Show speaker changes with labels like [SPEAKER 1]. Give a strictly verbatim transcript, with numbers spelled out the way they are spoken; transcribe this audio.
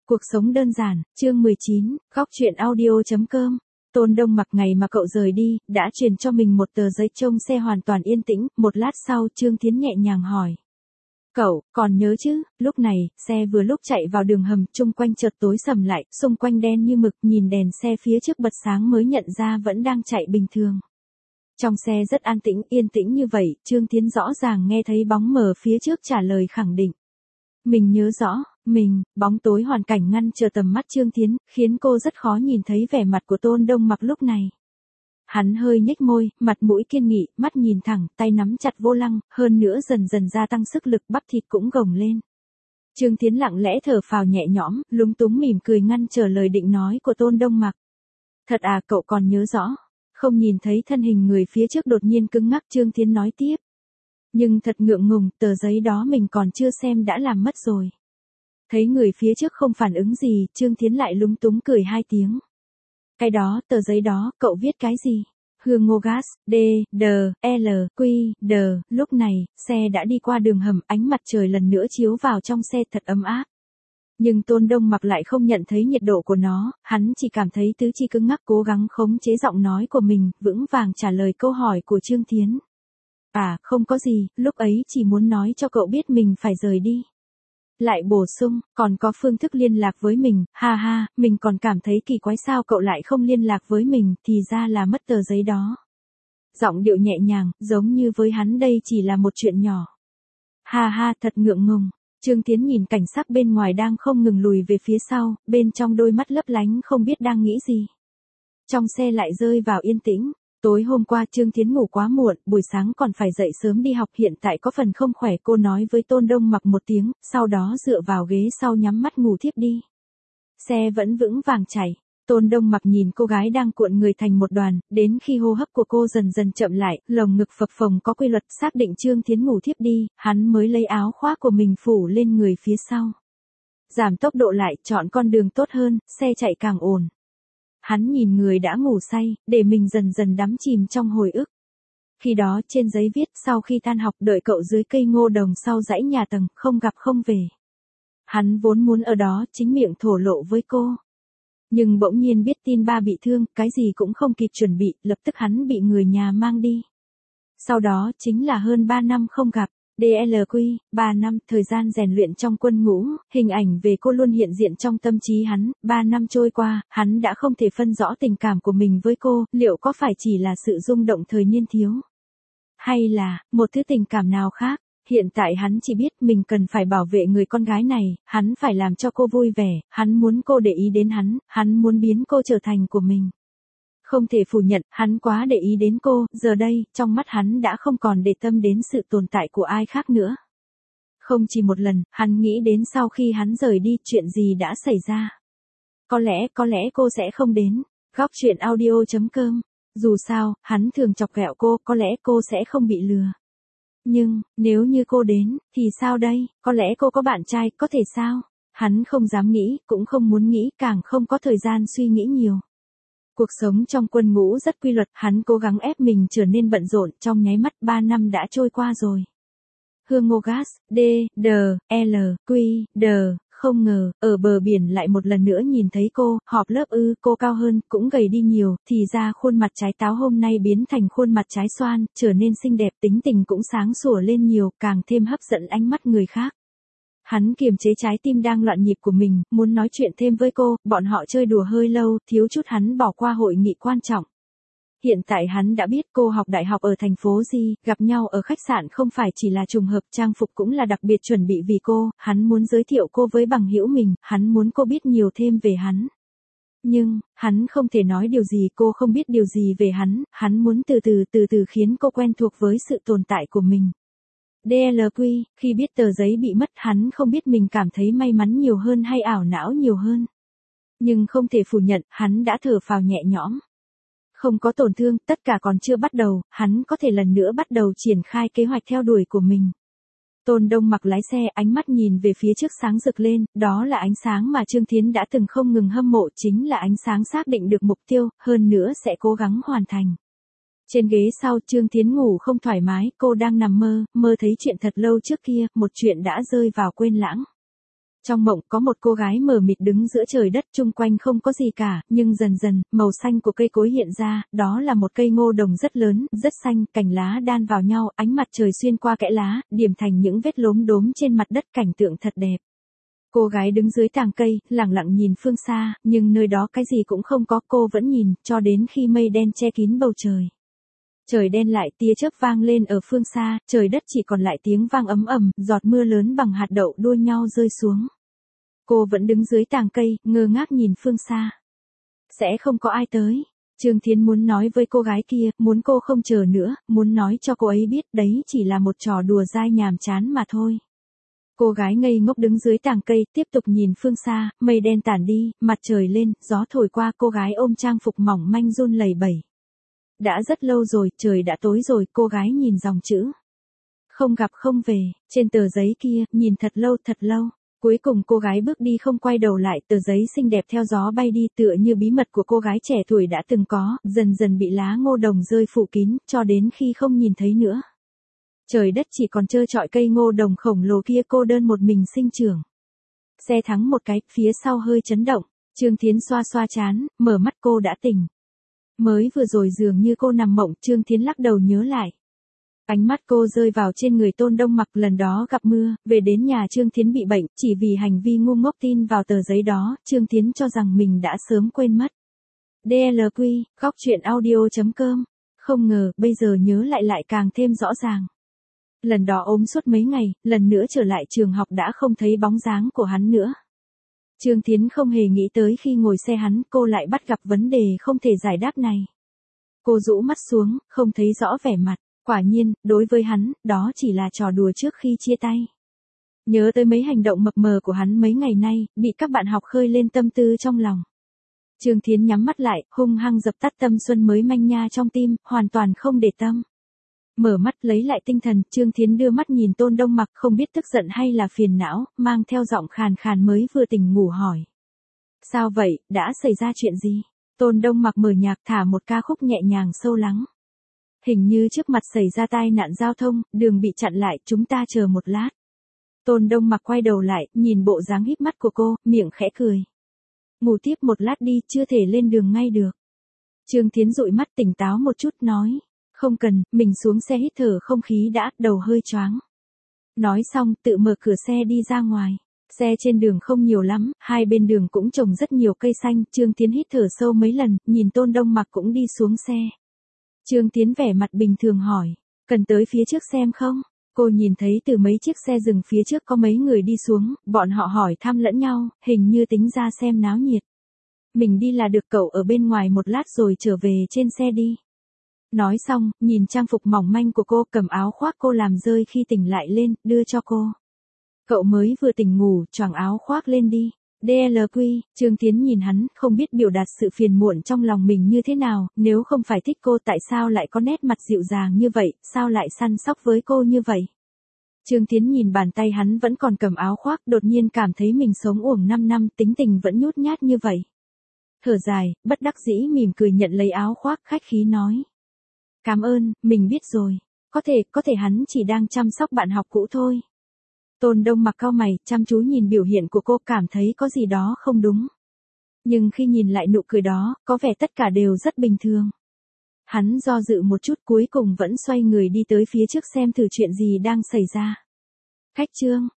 [SPEAKER 1] Cuộc sống đơn giản, chương mười chín, góc chuyện audio.com. Tôn Đông Mặc ngày mà cậu rời đi, đã truyền cho mình một tờ giấy trông xe hoàn toàn yên tĩnh, một lát sau Trương Thiến nhẹ nhàng hỏi. Cậu, còn nhớ chứ, lúc này, xe vừa lúc chạy vào đường hầm, chung quanh chợt tối sầm lại, xung quanh đen như mực, nhìn đèn xe phía trước bật sáng mới nhận ra vẫn đang chạy bình thường. Trong xe rất an tĩnh, yên tĩnh như vậy, Trương Thiến rõ ràng nghe thấy bóng mờ phía trước trả lời khẳng định. Mình nhớ rõ, mình, bóng tối hoàn cảnh ngăn trở tầm mắt Trương Thiến, khiến cô rất khó nhìn thấy vẻ mặt của Tôn Đông Mặc lúc này. Hắn hơi nhếch môi, mặt mũi kiên nghị, mắt nhìn thẳng, tay nắm chặt vô lăng, hơn nữa dần dần gia tăng sức lực, bắp thịt cũng gồng lên. Trương Thiến lặng lẽ thở phào nhẹ nhõm, lúng túng mỉm cười ngăn trở lời định nói của Tôn Đông Mặc. Thật à, cậu còn nhớ rõ. Không nhìn thấy thân hình người phía trước đột nhiên cứng ngắc, Trương Thiến nói tiếp. Nhưng thật ngượng ngùng, tờ giấy đó mình còn chưa xem đã làm mất rồi. Thấy người phía trước không phản ứng gì, Trương Thiến lại lúng túng cười hai tiếng. Cái đó, tờ giấy đó, cậu viết cái gì? Hương ngô gas, D, D, L, Q, D, lúc này, xe đã đi qua đường hầm, ánh mặt trời lần nữa chiếu vào trong xe thật ấm áp. Nhưng Tôn Đông Mặc lại không nhận thấy nhiệt độ của nó, hắn chỉ cảm thấy tứ chi cứng ngắc cố gắng khống chế giọng nói của mình, vững vàng trả lời câu hỏi của Trương Thiến. À, không có gì, lúc ấy chỉ muốn nói cho cậu biết mình phải rời đi. Lại bổ sung, còn có phương thức liên lạc với mình, ha ha, mình còn cảm thấy kỳ quái sao cậu lại không liên lạc với mình, thì ra là mất tờ giấy đó. Giọng điệu nhẹ nhàng, giống như với hắn đây chỉ là một chuyện nhỏ. Ha ha, thật ngượng ngùng. Trương Thiến nhìn cảnh sắc bên ngoài đang không ngừng lùi về phía sau, bên trong đôi mắt lấp lánh không biết đang nghĩ gì. Trong xe lại rơi vào yên tĩnh. Tối hôm qua Trương Thiến ngủ quá muộn, buổi sáng còn phải dậy sớm đi học, hiện tại có phần không khỏe, cô nói với Tôn Đông Mặc một tiếng, sau đó dựa vào ghế sau nhắm mắt ngủ thiếp đi. Xe vẫn vững vàng chạy. Tôn Đông Mặc nhìn cô gái đang cuộn người thành một đoàn, đến khi hô hấp của cô dần dần chậm lại, lồng ngực phập phồng có quy luật, xác định Trương Thiến ngủ thiếp đi, hắn mới lấy áo khoác của mình phủ lên người phía sau. Giảm tốc độ lại, chọn con đường tốt hơn, xe chạy càng ổn. Hắn nhìn người đã ngủ say, để mình dần dần đắm chìm trong hồi ức. Khi đó trên giấy viết, sau khi tan học đợi cậu dưới cây ngô đồng sau dãy nhà tầng, không gặp không về. Hắn vốn muốn ở đó chính miệng thổ lộ với cô. Nhưng bỗng nhiên biết tin ba bị thương, cái gì cũng không kịp chuẩn bị, lập tức hắn bị người nhà mang đi. Sau đó chính là hơn ba năm không gặp. đê lờ quy, ba năm, thời gian rèn luyện trong quân ngũ, hình ảnh về cô luôn hiện diện trong tâm trí hắn, ba năm trôi qua, hắn đã không thể phân rõ tình cảm của mình với cô, liệu có phải chỉ là sự rung động thời niên thiếu? Hay là, một thứ tình cảm nào khác? Hiện tại hắn chỉ biết mình cần phải bảo vệ người con gái này, hắn phải làm cho cô vui vẻ, hắn muốn cô để ý đến hắn, hắn muốn biến cô trở thành của mình. Không thể phủ nhận, hắn quá để ý đến cô, giờ đây, trong mắt hắn đã không còn để tâm đến sự tồn tại của ai khác nữa. Không chỉ một lần, hắn nghĩ đến sau khi hắn rời đi, chuyện gì đã xảy ra. Có lẽ, có lẽ cô sẽ không đến. Góc chuyện audio.com. Dù sao, hắn thường chọc ghẹo cô, có lẽ cô sẽ không bị lừa. Nhưng, nếu như cô đến, thì sao đây, có lẽ cô có bạn trai, có thể sao? Hắn không dám nghĩ, cũng không muốn nghĩ, càng không có thời gian suy nghĩ nhiều. Cuộc sống trong quân ngũ rất quy luật, hắn cố gắng ép mình trở nên bận rộn, trong nháy mắt ba năm đã trôi qua rồi. Hương ngô gas, D, D, L, Q, D, không ngờ, ở bờ biển lại một lần nữa nhìn thấy cô, họp lớp ư, cô cao hơn, cũng gầy đi nhiều, thì ra khuôn mặt trái táo hôm nay biến thành khuôn mặt trái xoan, trở nên xinh đẹp, tính tình cũng sáng sủa lên nhiều, càng thêm hấp dẫn ánh mắt người khác. Hắn kiềm chế trái tim đang loạn nhịp của mình, muốn nói chuyện thêm với cô, bọn họ chơi đùa hơi lâu, thiếu chút hắn bỏ qua hội nghị quan trọng. Hiện tại hắn đã biết cô học đại học ở thành phố gì, gặp nhau ở khách sạn không phải chỉ là trùng hợp, trang phục cũng là đặc biệt chuẩn bị vì cô, hắn muốn giới thiệu cô với bằng hữu mình, hắn muốn cô biết nhiều thêm về hắn. Nhưng, hắn không thể nói điều gì, cô không biết điều gì về hắn, hắn muốn từ từ từ từ khiến cô quen thuộc với sự tồn tại của mình. đê lờ quy, khi biết tờ giấy bị mất hắn không biết mình cảm thấy may mắn nhiều hơn hay ảo não nhiều hơn. Nhưng không thể phủ nhận, hắn đã thở phào nhẹ nhõm. Không có tổn thương, tất cả còn chưa bắt đầu, hắn có thể lần nữa bắt đầu triển khai kế hoạch theo đuổi của mình. Tôn Đông Mặc lái xe, ánh mắt nhìn về phía trước sáng rực lên, đó là ánh sáng mà Trương Thiến đã từng không ngừng hâm mộ, chính là ánh sáng xác định được mục tiêu, hơn nữa sẽ cố gắng hoàn thành. Trên ghế sau Trương Thiến ngủ không thoải mái, cô đang nằm mơ, mơ thấy chuyện thật lâu trước kia, một chuyện đã rơi vào quên lãng. Trong mộng có một cô gái mờ mịt đứng giữa trời đất, chung quanh không có gì cả, nhưng dần dần, màu xanh của cây cối hiện ra, đó là một cây ngô đồng rất lớn, rất xanh, cành lá đan vào nhau, ánh mặt trời xuyên qua kẽ lá, điểm thành những vết lốm đốm trên mặt đất, cảnh tượng thật đẹp. Cô gái đứng dưới tàng cây, lặng lặng nhìn phương xa, nhưng nơi đó cái gì cũng không có, cô vẫn nhìn, cho đến khi mây đen che kín bầu trời. Trời đen lại, tia chớp vang lên ở phương xa, trời đất chỉ còn lại tiếng vang ấm ầm, giọt mưa lớn bằng hạt đậu đua nhau rơi xuống. Cô vẫn đứng dưới tàng cây, ngơ ngác nhìn phương xa. Sẽ không có ai tới. Trương Thiến muốn nói với cô gái kia, muốn cô không chờ nữa, muốn nói cho cô ấy biết đấy chỉ là một trò đùa dai nhàm chán mà thôi. Cô gái ngây ngốc đứng dưới tàng cây, tiếp tục nhìn phương xa, mây đen tản đi, mặt trời lên, gió thổi qua, cô gái ôm trang phục mỏng manh run lẩy bẩy. Đã rất lâu rồi, trời đã tối rồi, cô gái nhìn dòng chữ. Không gặp không về, trên tờ giấy kia, nhìn thật lâu thật lâu. Cuối cùng cô gái bước đi không quay đầu lại, tờ giấy xinh đẹp theo gió bay đi, tựa như bí mật của cô gái trẻ tuổi đã từng có, dần dần bị lá ngô đồng rơi phủ kín, cho đến khi không nhìn thấy nữa. Trời đất chỉ còn trơ trọi cây ngô đồng khổng lồ kia cô đơn một mình sinh trưởng. Xe thắng một cái, phía sau hơi chấn động, Trương Thiến xoa xoa trán, mở mắt cô đã tỉnh. Mới vừa rồi dường như cô nằm mộng, Trương Thiến lắc đầu nhớ lại. Ánh mắt cô rơi vào trên người Tôn Đông Mặc, lần đó gặp mưa, về đến nhà Trương Thiến bị bệnh, chỉ vì hành vi ngu ngốc tin vào tờ giấy đó, Trương Thiến cho rằng mình đã sớm quên mất. đê lờ quy, khóc chuyện audio chấm com. Không ngờ, bây giờ nhớ lại lại càng thêm rõ ràng. Lần đó ốm suốt mấy ngày, lần nữa trở lại trường học đã không thấy bóng dáng của hắn nữa. Trương Thiến không hề nghĩ tới khi ngồi xe hắn, cô lại bắt gặp vấn đề không thể giải đáp này. Cô rũ mắt xuống, không thấy rõ vẻ mặt. Quả nhiên, đối với hắn, đó chỉ là trò đùa trước khi chia tay. Nhớ tới mấy hành động mập mờ của hắn mấy ngày nay, bị các bạn học khơi lên tâm tư trong lòng. Trương Thiến nhắm mắt lại, hung hăng dập tắt tâm xuân mới manh nha trong tim, hoàn toàn không để tâm. Mở mắt lấy lại tinh thần, Trương Thiến đưa mắt nhìn Tôn Đông Mặc, không biết tức giận hay là phiền não, mang theo giọng khàn khàn mới vừa tỉnh ngủ hỏi. Sao vậy, đã xảy ra chuyện gì? Tôn Đông Mặc mở nhạc thả một ca khúc nhẹ nhàng sâu lắng. Hình như trước mặt xảy ra tai nạn giao thông, đường bị chặn lại, chúng ta chờ một lát. Tôn Đông Mặc quay đầu lại, nhìn bộ dáng híp mắt của cô, miệng khẽ cười. Ngủ tiếp một lát đi, chưa thể lên đường ngay được. Trương Thiến dụi mắt tỉnh táo một chút nói. Không cần, mình xuống xe hít thở không khí đã, đầu hơi choáng. Nói xong, tự mở cửa xe đi ra ngoài. Xe trên đường không nhiều lắm, hai bên đường cũng trồng rất nhiều cây xanh, Trương Thiến hít thở sâu mấy lần, nhìn Tôn Đông Mặc cũng đi xuống xe. Trương Thiến vẻ mặt bình thường hỏi, cần tới phía trước xem không? Cô nhìn thấy từ mấy chiếc xe dừng phía trước có mấy người đi xuống, bọn họ hỏi thăm lẫn nhau, hình như tính ra xem náo nhiệt. Mình đi là được, cậu ở bên ngoài một lát rồi trở về trên xe đi. Nói xong, nhìn trang phục mỏng manh của cô, cầm áo khoác cô làm rơi khi tỉnh lại lên, đưa cho cô. Cậu mới vừa tỉnh ngủ, choàng áo khoác lên đi. đê lờ quy, Trương Thiến nhìn hắn, không biết biểu đạt sự phiền muộn trong lòng mình như thế nào, nếu không phải thích cô tại sao lại có nét mặt dịu dàng như vậy, sao lại săn sóc với cô như vậy. Trương Thiến nhìn bàn tay hắn vẫn còn cầm áo khoác, đột nhiên cảm thấy mình sống uổng năm năm, tính tình vẫn nhút nhát như vậy. Thở dài, bất đắc dĩ mỉm cười nhận lấy áo khoác, khách khí nói. Cảm ơn, mình biết rồi. Có thể, có thể hắn chỉ đang chăm sóc bạn học cũ thôi. Tôn Đông Mặc cau mày, chăm chú nhìn biểu hiện của cô, cảm thấy có gì đó không đúng. Nhưng khi nhìn lại nụ cười đó, có vẻ tất cả đều rất bình thường. Hắn do dự một chút, cuối cùng vẫn xoay người đi tới phía trước xem thử chuyện gì đang xảy ra. Khách trương,